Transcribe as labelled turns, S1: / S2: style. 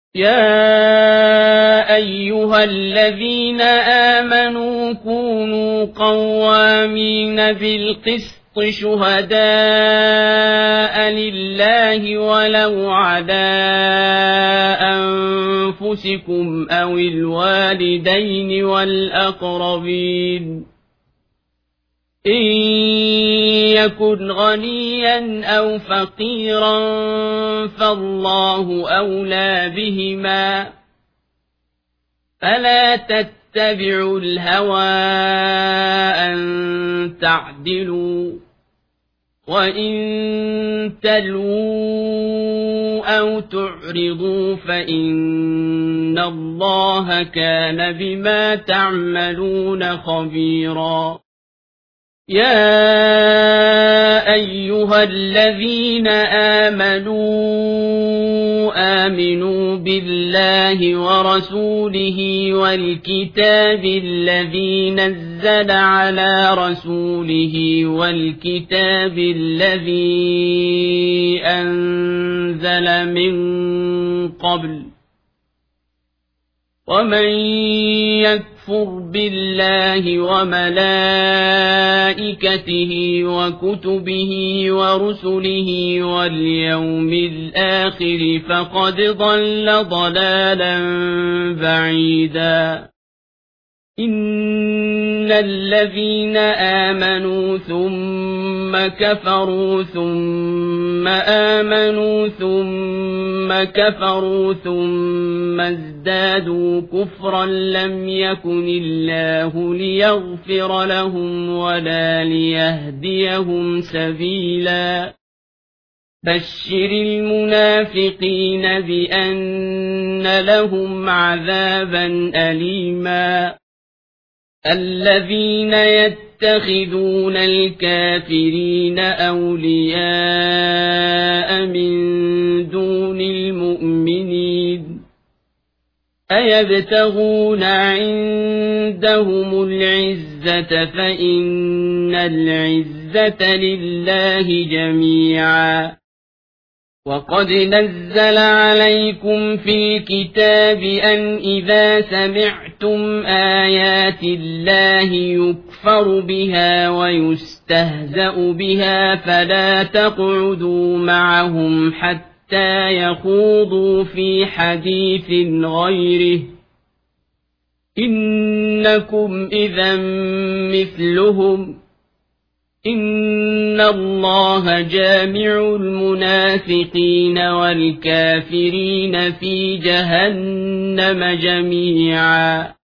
S1: يا أيها الذين آمنوا كونوا قوامين بالقسط شهداء لله ولو على أنفسكم أو الوالدين والأقربين إن يكن غنيا أو فقيرا فالله أولى بهما فلا تتبعوا الهوى أن تعدلوا وإن تلووا أو تعرضوا فإن الله كان بما تعملون خبيرا يا أيها الذين آمنوا بالله ورسوله والكتاب الذي نزل على رسوله والكتاب الذي أنزل من قبل ومن يكفر بالله وملائكته وكتبه ورسله واليوم الآخر فقد ضل ضلالا بعيدا إن الذين آمنوا ثم كفروا ثم آمنوا ثم كفروا ثم ازدادوا كفرا لم يكن الله ليغفر لهم ولا ليهديهم سبيلا بشر المنافقين بأن لهم عذابا أليما الذين يتخذون الكافرين أولياء من دون المؤمنين أيبتغون عندهم العزة فإن العزة لله جميعا وقد نزل عليكم في الكتاب أن إذا سمعتم آيات الله يكفر بها ويستهزأ بها فلا تقعدوا معهم حتى يخوضوا في حديث غيره إنكم إذا مثلهم إن الله جامع المنافقين والكافرين في جهنم جميعا